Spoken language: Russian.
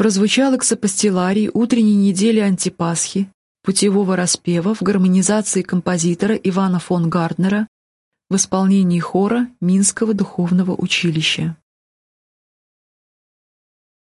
прозвучал эксопостиларий утренней недели антипасхи, путевого распева в гармонизации композитора Ивана фон Гарднера в исполнении хора Минского духовного училища.